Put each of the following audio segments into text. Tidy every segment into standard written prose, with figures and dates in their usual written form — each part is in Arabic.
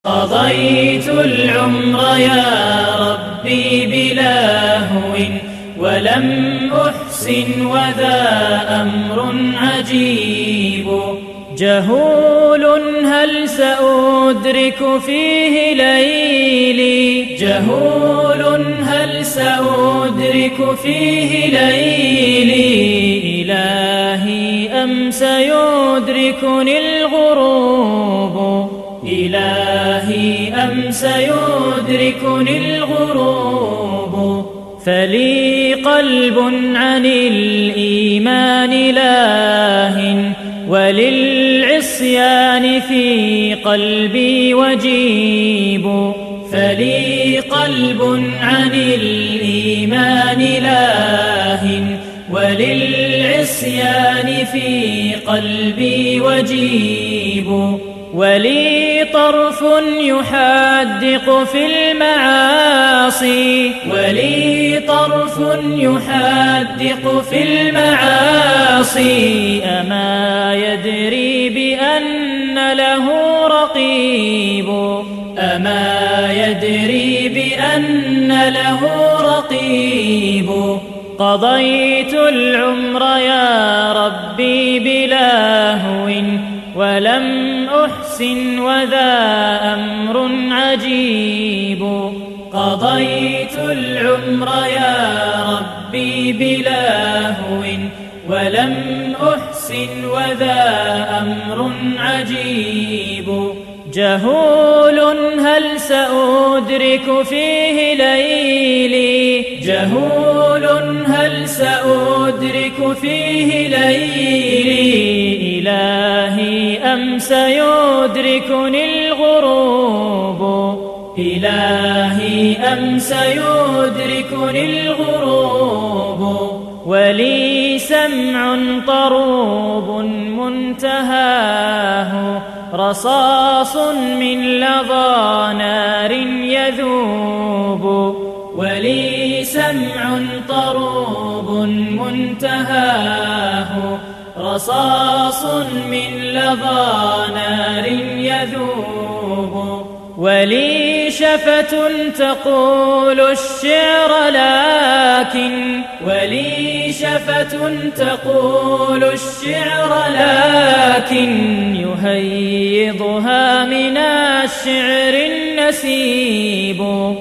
قضيت العمر يا ربي بلا هو ولم أحسن وذا أمر عجيب. جهول هل سأدرك فيه ليلي، جهول هل سأدرك فيه ليلي، إلهي أم سيدركني الغروب، إلهي أم سيدركني الغروب. فلي قلب عن الإيمان لاهٍ، وللعصيان في قلبي وجيب. فلي قلب عن الإيمان لاهٍ، وللعصيان في قلبي وجيب. ولي طرف يحدق في المعاصي، ولي طرف يحدق في المعاصي. أما يدري بأن له رقيب، أما يدري بأن له رقيب. قضيت العمر يا ربي بلا هو ولم أحسن وذا أمر عجيب. قضيت العمر يا ربي بلا هو ولم أحسن وذا أمر عجيب. جهول هل سأدرك فيه ليلي، جهول هل سأدرك فيه ليلي، إلهي أم سيدركني الغروب، إلهي أم سيدركني الغروب. ولي سمع طروب منتهاه رصاص من لظى نار يذوب. ولي سمع طروب منتهاه رصاص من لظى نار يذوب. ولي شفة تقول الشعر لكن، ولي شفة تقول الشعر لكن، يهيضها من الشعر النسيب،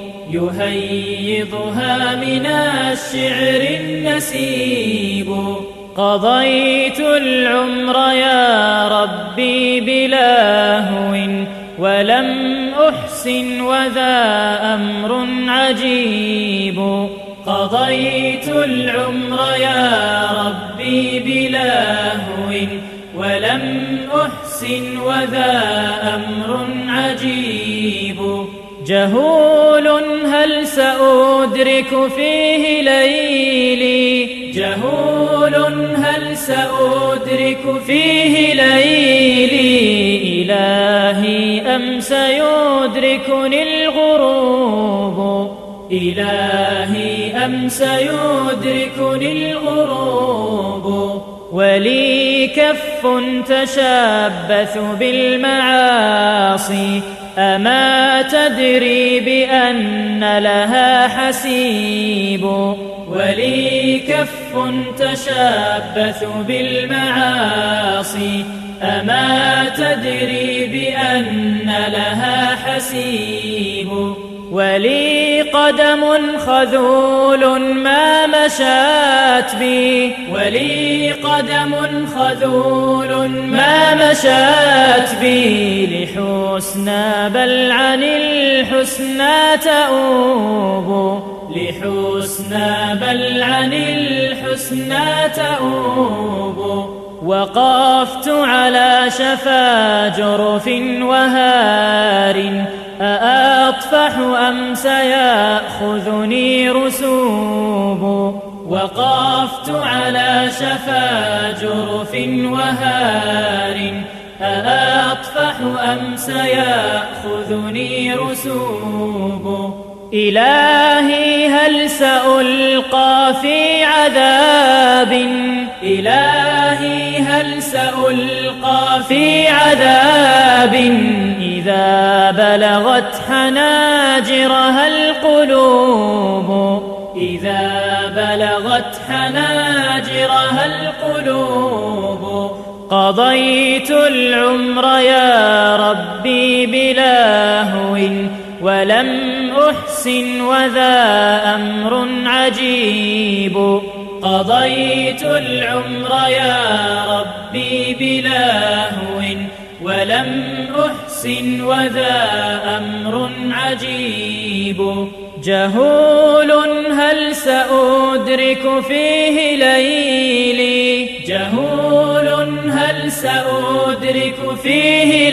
يهيضها من الشعر النسيب. قضيت العمر يا ربي بلا هو ولم أحسن وذا أمر عجيب. قضيت العمر يا ربي بلا هو ولم أحسن وذا أمر عجيب. جهول هل سأدرك فيه ليلي، جهول هل سأدرك فيه ليلي، إلهي أم سيدركني الغروب، إلهي أم سيدركني الغروب. ولي كف تشبث بالمعاصي، أما تدري بأن لها حسيب. ولي كف تشبث بالمعاصي، أما تدري بأن لها حسيب. ولي قدم خذول ما مشات بي، ولي قدم خذول ما مشات بي، لحسنى بل عن الحسنى تؤوب، لحسنى بل عن الحسنى تؤوب. وقفت على شفا جرف وهار، أأطفح أم سيأخذني رسوب. وقفت على شفا جرف وهار، أأطفح أم سيأخذني رسوب. إلهي هل سألقى في عذاب، إلهي هل سألقى في عذاب، إذا بلغت حناجرها القلوب إذا بلغت حناجرها القلوب قضيت العمر يا ربي بلا هو ولم أحسن وذا أمر عجيب قضيت العمر يا ربي بلا هو ولم أحسن وذا أمر عجيب جهول هل سأدرك فيه ليلي جهول هل سأدرك فيه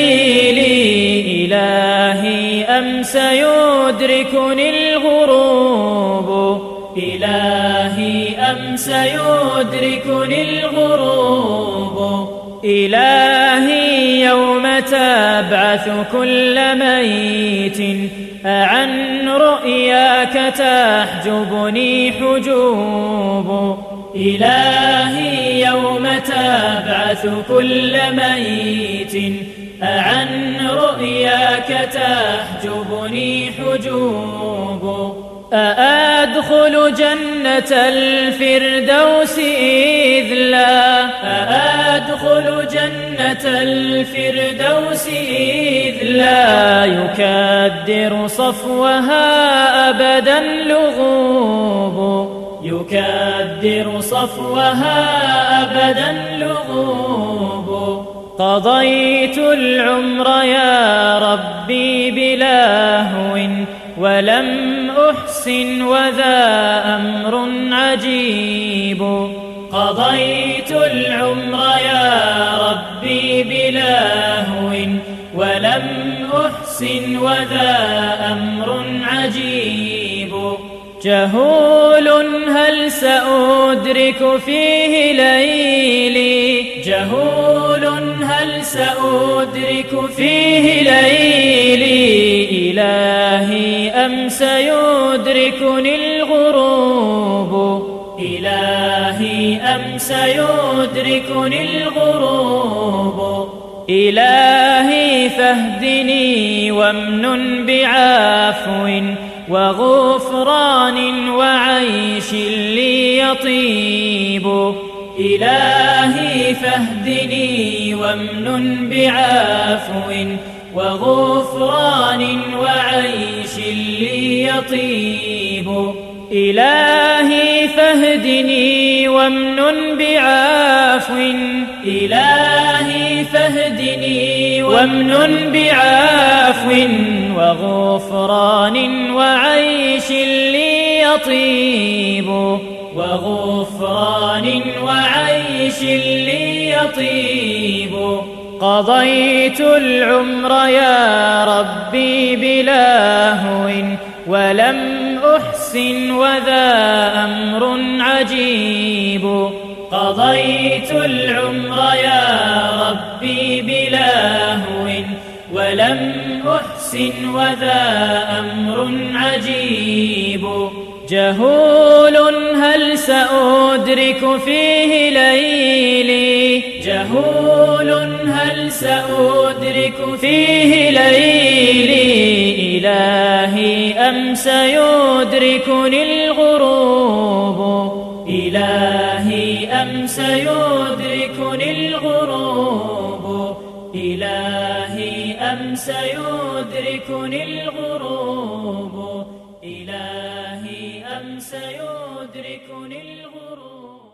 ليلي إلهي أم سيدركني الغروب إلهي أم سيدركني الغروب إلهي يوم تبعث كل ميت عن رؤياك تحجبني حجوب إلهي يوم تبعث كل ميت عن رؤياك تحجبني حجوب أأدخل جنة الفردوس إذ لا أأدخل جنة الفردوس إذ لا يكدر صفوها أبدا لغوب يكدر صفوها أبدا لغوب قضيت العمر يا ربي بلا هو ولم أحسن وذا أمر عجيب قضيت العمر يا ربي بلا هو ولم أحسن وذا أمر عجيب جهول هل سأدرك فيه ليلي جهول هل سأدرك فيه ليلي إلهي أم سيدركني الغروب إلهي أم سيدركني الغروب إلهي فاهدني وامنن بعفو وغفران وعيش لي يطيب إلهي فاهدني وامنن بعفو وغفران وعيش لي يطيب إلهي فاهدني وامنن بعفو إلهي فاهدني وامنن بعفو وغفران وعيش لي يطيب وغفران وعيش لي يطيب قضيت العمر يا ربي بلا هو ولم أحسن وذا أمر عجيب قضيت العمر يا ربي بلا هو ولم أحسن وذا أمر عجيب جهول هل سأدرك فيه ليلي جهول هل سأدرك فيه ليلي إلهي أم سيدركني الغروب إلهي أم سيدركني الغروب إلهي أم سيدركني الغروب إلهي أم سيدركني الغروب